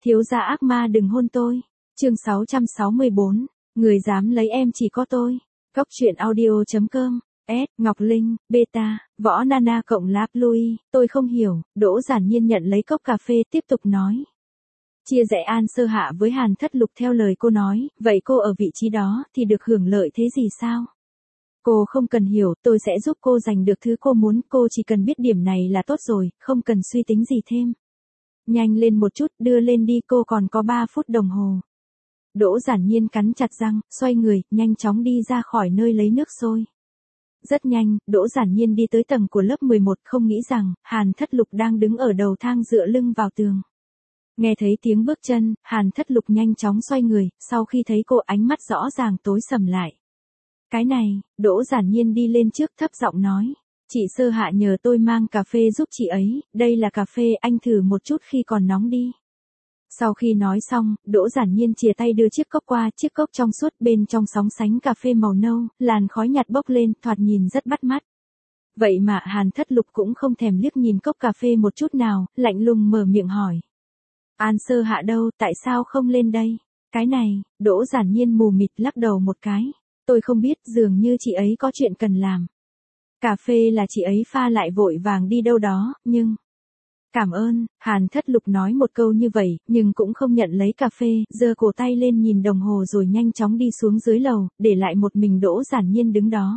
Thiếu gia ác ma đừng hôn tôi. Chương 664, người dám lấy em chỉ có tôi. Cốc truyện audio.com. S. Ngọc Linh, Beta, Võ Nana cộng Lap Louis, tôi không hiểu. Đỗ Giản Nhiên nhận lấy cốc cà phê tiếp tục nói. Chia rẽ An Sơ Hạ với Hàn Thất Lục theo lời cô nói, vậy cô ở vị trí đó thì được hưởng lợi thế gì sao? Cô không cần hiểu, tôi sẽ giúp cô giành được thứ cô muốn, cô chỉ cần biết điểm này là tốt rồi, không cần suy tính gì thêm. Nhanh lên một chút, đưa lên đi, cô còn có 3 phút đồng hồ. Đỗ Giản Nhiên cắn chặt răng, xoay người, nhanh chóng đi ra khỏi nơi lấy nước sôi. Rất nhanh, Đỗ Giản Nhiên đi tới tầng của lớp 11, không nghĩ rằng, Hàn Thất Lục đang đứng ở đầu thang dựa lưng vào tường. Nghe thấy tiếng bước chân, Hàn Thất Lục nhanh chóng xoay người, sau khi thấy cô ánh mắt rõ ràng tối sầm lại. Cái này, Đỗ Giản Nhiên đi lên trước thấp giọng nói. Chị Sơ Hạ nhờ tôi mang cà phê giúp chị ấy, đây là cà phê, anh thử một chút khi còn nóng đi. Sau khi nói xong, Đỗ Giản Nhiên chìa tay đưa chiếc cốc qua, chiếc cốc trong suốt bên trong sóng sánh cà phê màu nâu, làn khói nhạt bốc lên, thoạt nhìn rất bắt mắt. Vậy mà Hàn Thất Lục cũng không thèm liếc nhìn cốc cà phê một chút nào, lạnh lùng mở miệng hỏi. An Sơ Hạ đâu, tại sao không lên đây? Cái này, Đỗ Giản Nhiên mù mịt lắc đầu một cái. Tôi không biết, dường như chị ấy có chuyện cần làm. Cà phê là chị ấy pha lại vội vàng đi đâu đó, nhưng... Cảm ơn, Hàn Thất Lục nói một câu như vậy, nhưng cũng không nhận lấy cà phê, giơ cổ tay lên nhìn đồng hồ rồi nhanh chóng đi xuống dưới lầu, để lại một mình Đỗ Giản Nhiên đứng đó.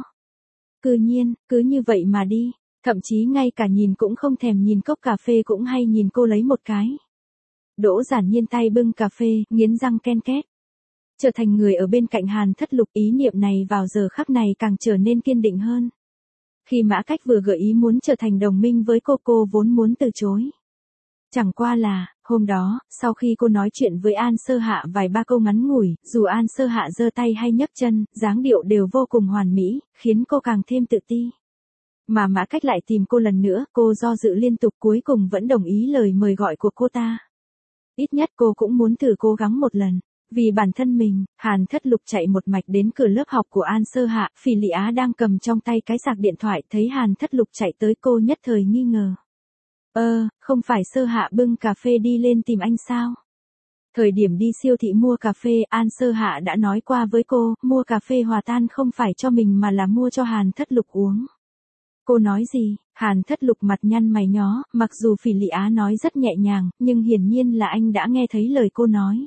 Cứ như vậy mà đi, thậm chí ngay cả nhìn cũng không thèm nhìn cốc cà phê cũng hay nhìn cô lấy một cái. Đỗ Giản Nhiên tay bưng cà phê, nghiến răng ken két. Trở thành người ở bên cạnh Hàn Thất Lục, ý niệm này vào giờ khắc này càng trở nên kiên định hơn. Khi Mã Cách vừa gợi ý muốn trở thành đồng minh với cô vốn muốn từ chối. Chẳng qua là, hôm đó, sau khi cô nói chuyện với An Sơ Hạ vài ba câu ngắn ngủi, dù An Sơ Hạ giơ tay hay nhấc chân, dáng điệu đều vô cùng hoàn mỹ, khiến cô càng thêm tự ti. Mà Mã Cách lại tìm cô lần nữa, cô do dự liên tục cuối cùng vẫn đồng ý lời mời gọi của cô ta. Ít nhất cô cũng muốn thử cố gắng một lần. Vì bản thân mình, Hàn Thất Lục chạy một mạch đến cửa lớp học của An Sơ Hạ, Phỉ Lị Á đang cầm trong tay cái sạc điện thoại, thấy Hàn Thất Lục chạy tới cô nhất thời nghi ngờ. Không phải Sơ Hạ bưng cà phê đi lên tìm anh sao? Thời điểm đi siêu thị mua cà phê, An Sơ Hạ đã nói qua với cô, mua cà phê hòa tan không phải cho mình mà là mua cho Hàn Thất Lục uống. Cô nói gì? Hàn Thất Lục mặt nhăn mày nhó, mặc dù Phỉ Lị Á nói rất nhẹ nhàng, nhưng hiển nhiên là anh đã nghe thấy lời cô nói.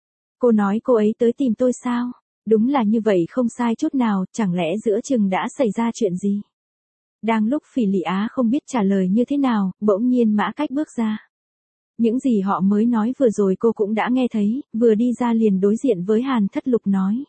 Cô nói cô ấy tới tìm tôi sao? Đúng là như vậy không sai chút nào, chẳng lẽ giữa chừng đã xảy ra chuyện gì? Đang lúc Phỉ Lị Á không biết trả lời như thế nào, bỗng nhiên Mã Cách bước ra. Những gì họ mới nói vừa rồi cô cũng đã nghe thấy, vừa đi ra liền đối diện với Hàn Thất Lục nói.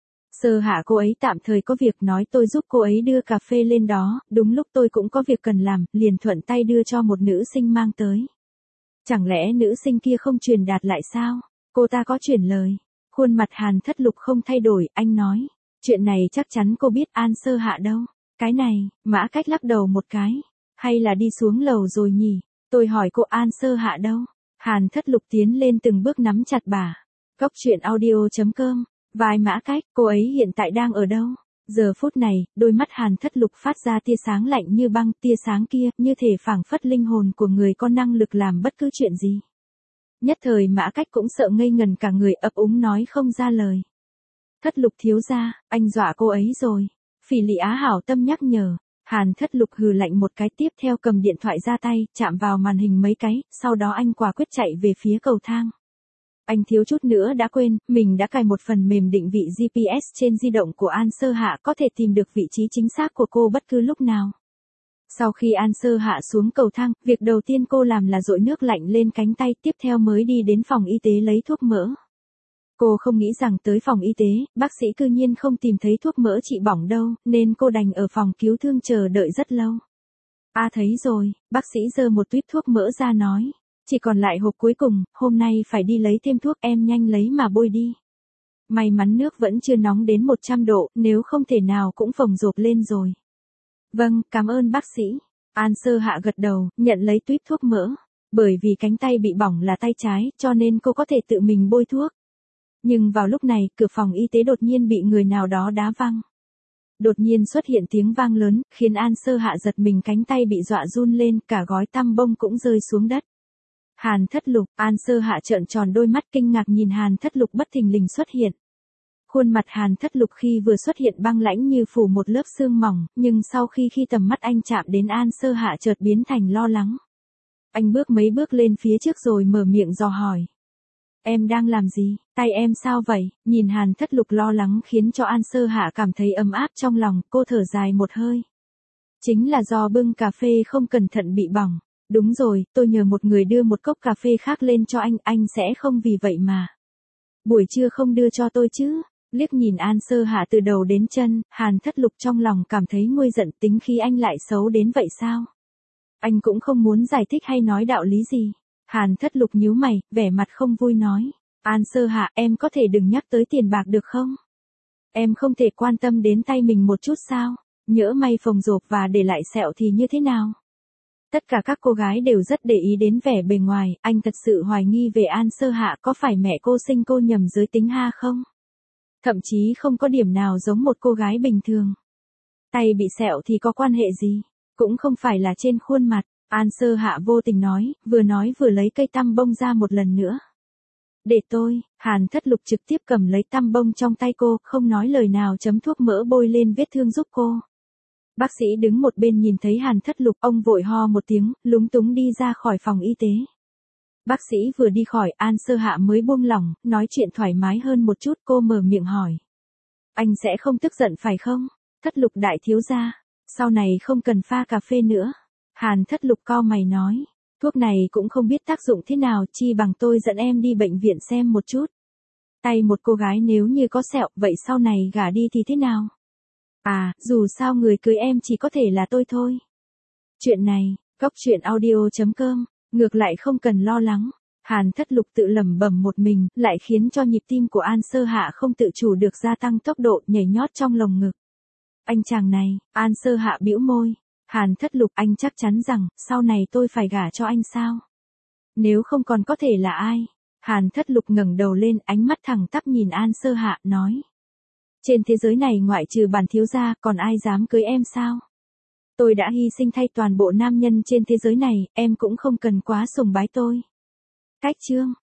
Sơ Hạ cô ấy tạm thời có việc, nói tôi giúp cô ấy đưa cà phê lên đó, đúng lúc tôi cũng có việc cần làm, liền thuận tay đưa cho một nữ sinh mang tới. Chẳng lẽ nữ sinh kia không truyền đạt lại sao? Cô ta có chuyển lời. Khuôn mặt Hàn Thất Lục không thay đổi, anh nói. Chuyện này chắc chắn cô biết. An Sơ Hạ đâu? Cái này, Mã Cách lắc đầu một cái. Hay là đi xuống lầu rồi nhỉ? Tôi hỏi cô An Sơ Hạ đâu? Hàn Thất Lục tiến lên từng bước nắm chặt bà. Cốc truyện audio.com. Vai Mã Cách, cô ấy hiện tại đang ở đâu? Giờ phút này, đôi mắt Hàn Thất Lục phát ra tia sáng lạnh như băng, tia sáng kia, như thể phảng phất linh hồn của người có năng lực làm bất cứ chuyện gì. Nhất thời Mã Cách cũng sợ ngây ngần cả người, ấp úng nói không ra lời. Thất Lục thiếu gia, anh dọa cô ấy rồi. Phỉ Lị Á hảo tâm nhắc nhở. Hàn Thất Lục hừ lạnh một cái, tiếp theo cầm điện thoại ra tay, chạm vào màn hình mấy cái, sau đó anh quả quyết chạy về phía cầu thang. Anh thiếu chút nữa đã quên, mình đã cài một phần mềm định vị GPS trên di động của An Sơ Hạ, có thể tìm được vị trí chính xác của cô bất cứ lúc nào. Sau khi An Sơ Hạ xuống cầu thang, việc đầu tiên cô làm là dội nước lạnh lên cánh tay, tiếp theo mới đi đến phòng y tế lấy thuốc mỡ. Cô không nghĩ rằng tới phòng y tế, bác sĩ cư nhiên không tìm thấy thuốc mỡ trị bỏng đâu, nên cô đành ở phòng cứu thương chờ đợi rất lâu. Thấy rồi, bác sĩ giơ một tuýp thuốc mỡ ra nói. Chỉ còn lại hộp cuối cùng, hôm nay phải đi lấy thêm thuốc, em nhanh lấy mà bôi đi. May mắn nước vẫn chưa nóng đến 100 độ, nếu không thể nào cũng phồng rộp lên rồi. Vâng, cảm ơn bác sĩ. An Sơ Hạ gật đầu, nhận lấy tuýp thuốc mỡ. Bởi vì cánh tay bị bỏng là tay trái, cho nên cô có thể tự mình bôi thuốc. Nhưng vào lúc này, cửa phòng y tế đột nhiên bị người nào đó đá văng. Đột nhiên xuất hiện tiếng vang lớn, khiến An Sơ Hạ giật mình, cánh tay bị dọa run lên, cả gói tăm bông cũng rơi xuống đất. Hàn Thất Lục, An Sơ Hạ trợn tròn đôi mắt kinh ngạc nhìn Hàn Thất Lục bất thình lình xuất hiện. Khuôn mặt Hàn Thất Lục khi vừa xuất hiện băng lãnh như phủ một lớp sương mỏng, nhưng sau khi tầm mắt anh chạm đến An Sơ Hạ chợt biến thành lo lắng. Anh bước mấy bước lên phía trước rồi mở miệng dò hỏi. Em đang làm gì, tay em sao vậy? Nhìn Hàn Thất Lục lo lắng khiến cho An Sơ Hạ cảm thấy ấm áp trong lòng, cô thở dài một hơi. Chính là do bưng cà phê không cẩn thận bị bỏng. Đúng rồi, tôi nhờ một người đưa một cốc cà phê khác lên cho anh sẽ không vì vậy mà. Buổi trưa không đưa cho tôi chứ? Liếc nhìn An Sơ Hạ từ đầu đến chân, Hàn Thất Lục trong lòng cảm thấy nguôi giận, tính khi anh lại xấu đến vậy sao? Anh cũng không muốn giải thích hay nói đạo lý gì. Hàn Thất Lục nhíu mày, vẻ mặt không vui nói. An Sơ Hạ, em có thể đừng nhắc tới tiền bạc được không? Em không thể quan tâm đến tay mình một chút sao? Nhỡ may phồng rộp và để lại sẹo thì như thế nào? Tất cả các cô gái đều rất để ý đến vẻ bề ngoài, anh thật sự hoài nghi về An Sơ Hạ có phải mẹ cô sinh cô nhầm giới tính ha không? Thậm chí không có điểm nào giống một cô gái bình thường. Tay bị sẹo thì có quan hệ gì? Cũng không phải là trên khuôn mặt. An Sơ Hạ vô tình nói vừa lấy cây tăm bông ra một lần nữa. Để tôi, Hàn Thất Lục trực tiếp cầm lấy tăm bông trong tay cô, không nói lời nào chấm thuốc mỡ bôi lên vết thương giúp cô. Bác sĩ đứng một bên nhìn thấy Hàn Thất Lục, ông vội ho một tiếng, lúng túng đi ra khỏi phòng y tế. Bác sĩ vừa đi khỏi, An Sơ Hạ mới buông lỏng, nói chuyện thoải mái hơn một chút, cô mở miệng hỏi. Anh sẽ không tức giận phải không? Thất Lục đại thiếu gia, sau này không cần pha cà phê nữa. Hàn Thất Lục cau mày nói, thuốc này cũng không biết tác dụng thế nào, chi bằng tôi dẫn em đi bệnh viện xem một chút. Tay một cô gái nếu như có sẹo, vậy sau này gả đi thì thế nào? À, dù sao người cưới em chỉ có thể là tôi thôi. Chuyện này, goctruyện.audio.com, ngược lại không cần lo lắng. Hàn Thất Lục tự lẩm bẩm một mình, lại khiến cho nhịp tim của An Sơ Hạ không tự chủ được gia tăng tốc độ, nhảy nhót trong lồng ngực. Anh chàng này, An Sơ Hạ bĩu môi. Hàn Thất Lục, anh chắc chắn rằng, sau này tôi phải gả cho anh sao? Nếu không còn có thể là ai? Hàn Thất Lục ngẩng đầu lên, ánh mắt thẳng tắp nhìn An Sơ Hạ, nói. Trên thế giới này ngoại trừ bản thiếu gia, còn ai dám cưới em sao? Tôi đã hy sinh thay toàn bộ nam nhân trên thế giới này, em cũng không cần quá sùng bái tôi. Cách chương